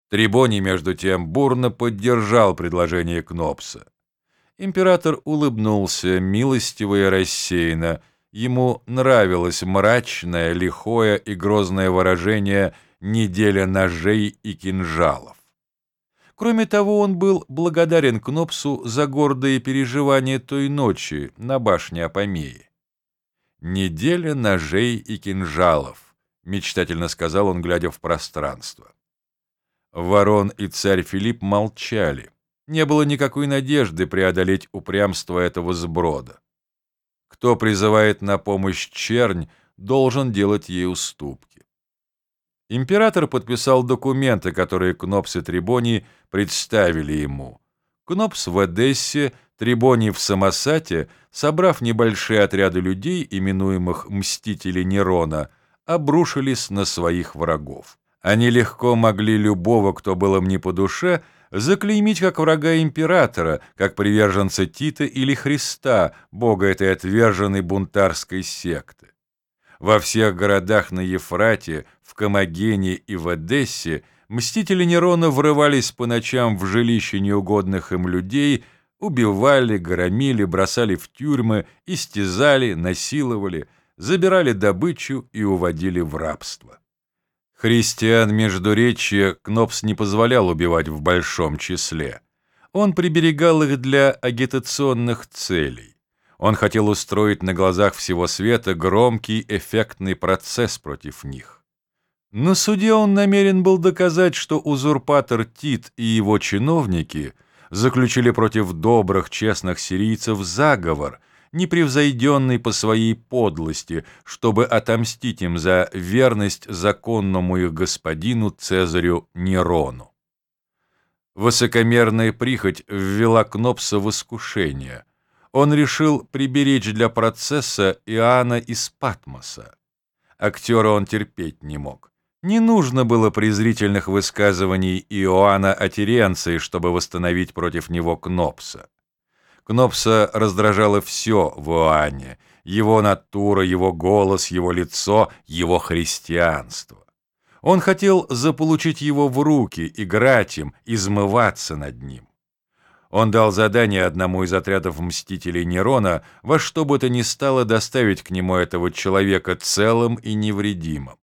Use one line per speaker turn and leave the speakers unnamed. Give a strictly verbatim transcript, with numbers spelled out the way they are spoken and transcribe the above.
Трибоний, между тем, бурно поддержал предложение Кнопса. Император улыбнулся милостиво и рассеянно. Ему нравилось мрачное, лихое и грозное выражение «неделя ножей и кинжалов». Кроме того, он был благодарен Кнопсу за гордые переживания той ночи на башне Апомеи. «Неделя ножей и кинжалов», — мечтательно сказал он, глядя в пространство. Ворон и царь Филипп молчали. Не было никакой надежды преодолеть упрямство этого сброда. Кто призывает на помощь чернь, должен делать ей уступки. Император подписал документы, которые Кнопс и Трибоний представили ему. Кнопс в Эдессе, Трибоний в Самосате, собрав небольшие отряды людей, именуемых «мстители Нерона», обрушились на своих врагов. Они легко могли любого, кто был им не по душе, заклеймить как врага императора, как приверженца Тита или Христа, бога этой отверженной бунтарской секты. Во всех городах на Ефрате, в Комагене и в Эдессе мстители Нерона врывались по ночам в жилища неугодных им людей, убивали, громили, бросали в тюрьмы, истязали, насиловали, забирали добычу и уводили в рабство. Христиан Междуречья Кнопс не позволял убивать в большом числе. Он приберегал их для агитационных целей. Он хотел устроить на глазах всего света громкий, эффектный процесс против них. На суде он намерен был доказать, что узурпатор Тит и его чиновники заключили против добрых, честных сирийцев заговор, непревзойденный по своей подлости, чтобы отомстить им за верность законному их господину Цезарю Нерону. Высокомерная прихоть ввела Кнопса в искушение. Он решил приберечь для процесса Иоанна из Патмоса. Актера он терпеть не мог. Не нужно было презрительных высказываний Иоанна о Теренции, чтобы восстановить против него Кнопса. Кнопса раздражало все в Иоанне: его натура, его голос, его лицо, его христианство. Он хотел заполучить его в руки, играть им, измываться над ним. Он дал задание одному из отрядов мстителей Нерона во что бы то ни стало доставить к нему этого человека целым и невредимым.